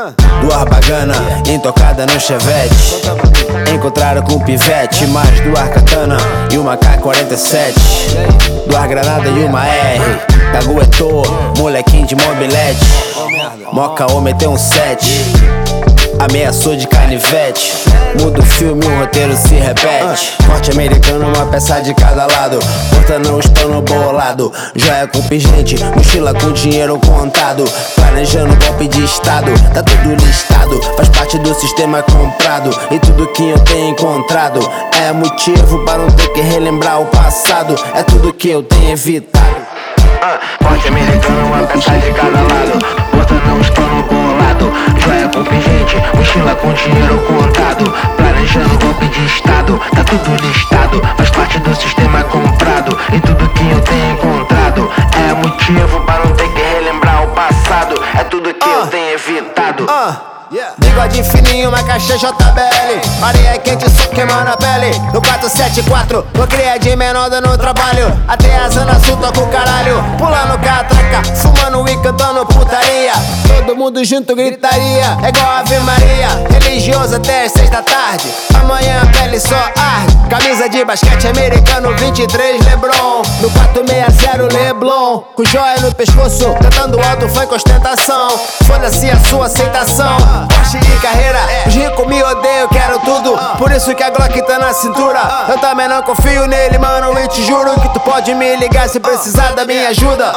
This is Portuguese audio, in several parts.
Duas bagana, intocada no chevette. Encontraram com um pivete, mais duas katana e uma K-47. Duas granadas e uma R. Caguetou, molequinho de mobilete. Moca ou meteu um 7. Ameaçou de canivete. Muda o filme, o roteiro se repete. Corte americano, uma peça de cada lado. Cortando os panos bolado. Joia com pingente, mochila com dinheiro contado. Planejando golpe de estado, tá tudo listado. Faz parte do sistema comprado. E tudo que eu tenho encontrado é motivo para não ter que relembrar o passado. É tudo que eu tenho evitado. Corte americano, uma peça de cada lado. Cortando os panos bolado. Joia com pingente, mochila com dinheiro contado. Planejando golpe de estado, tá tudo listado. Faz parte do sistema comprado. E tudo que eu tenho encontrado é motivo para não ter que relembrar o passado. É tudo que eu tenho evitado. Bigode fininho, uma caixa JBL. Areia quente, só queimando a pele. No 474, vou criar de menor dando trabalho. Até a zona sul toca o caralho. Pulando catraca, fumando e cantando putaria. Todo mundo junto gritaria, é igual Ave Maria. Religioso até as 6 da tarde. Amanhã a pele só arde. Camisa de basquete americano 23 Lebron. No 460 Leblon. Com joia no pescoço, cantando alto funk ostentação. Foda-se a sua aceitação. Porsche de carreira, os ricos me odeiam, quero tudo. Por isso que a Glock tá na cintura. Eu também não confio nele, mano, e te juro que tu pode me ligar se precisar da minha ajuda.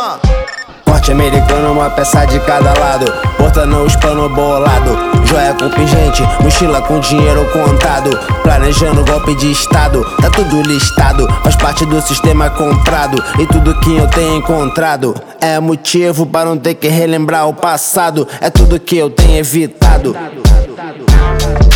Corte americano, uma peça de cada lado. Cortando os panos bolado. Joia com pingente, mochila com dinheiro contado. Planejando golpe de estado, tá tudo listado. Faz parte do sistema comprado. E tudo que eu tenho encontrado é motivo para não ter que relembrar o passado. É tudo que eu tenho evitado.